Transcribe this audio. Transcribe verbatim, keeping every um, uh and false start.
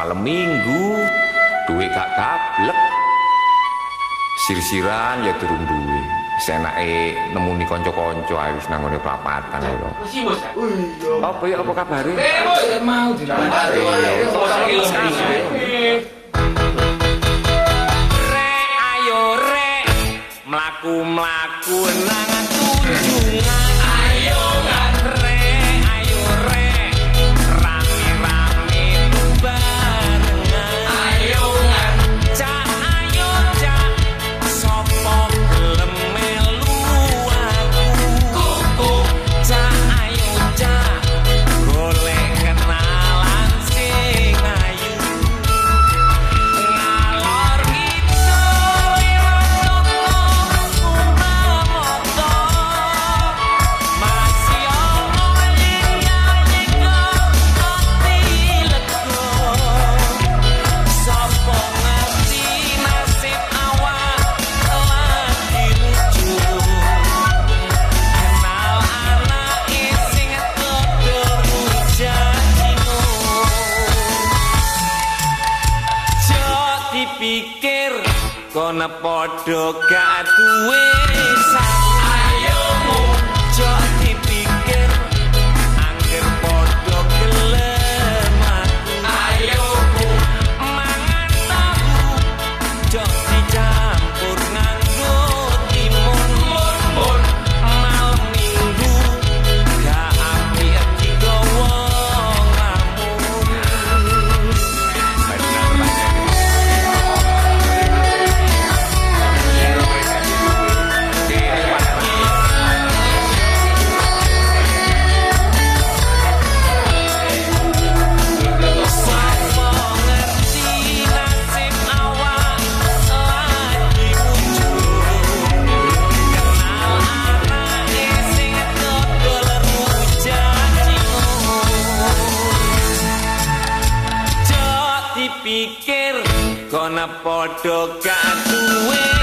malam minggu duit gak gablek. Sir-siran ya durung duwe. Senake nemuni kanca-kanca ae wis nang ngene pelapatan lho. Wis bos. Apa ya apa kabare? Eh bos mau dilawan. Rek ayo rek mlaku-mlaku nang tunjungan. Ayo kan rek ayo rek rame-rame bebarengan. Ayo kan cak ayo cak sapa gelem melu aku. Koko cak ayo cak golek kenalan sing ayu. Ngalor ngidul ireng kumamoto masih ono nyek-nyek ati lego. Sapa ngerti nasib awak lagi lucu. Kenal anake sing dodol rujak Jok dipikir kono padha gak duwe sang. Ayo jok dipikir angger padha gelem aku. Ayo mangan tahu jok dicampur nganggo timun. Mun malam minggu gak apik digawa ngamun. Sapa ngerti nasib awak lagi ujung. Kenal anake sing dodol rujak Jok dipikir kono padha gak duwe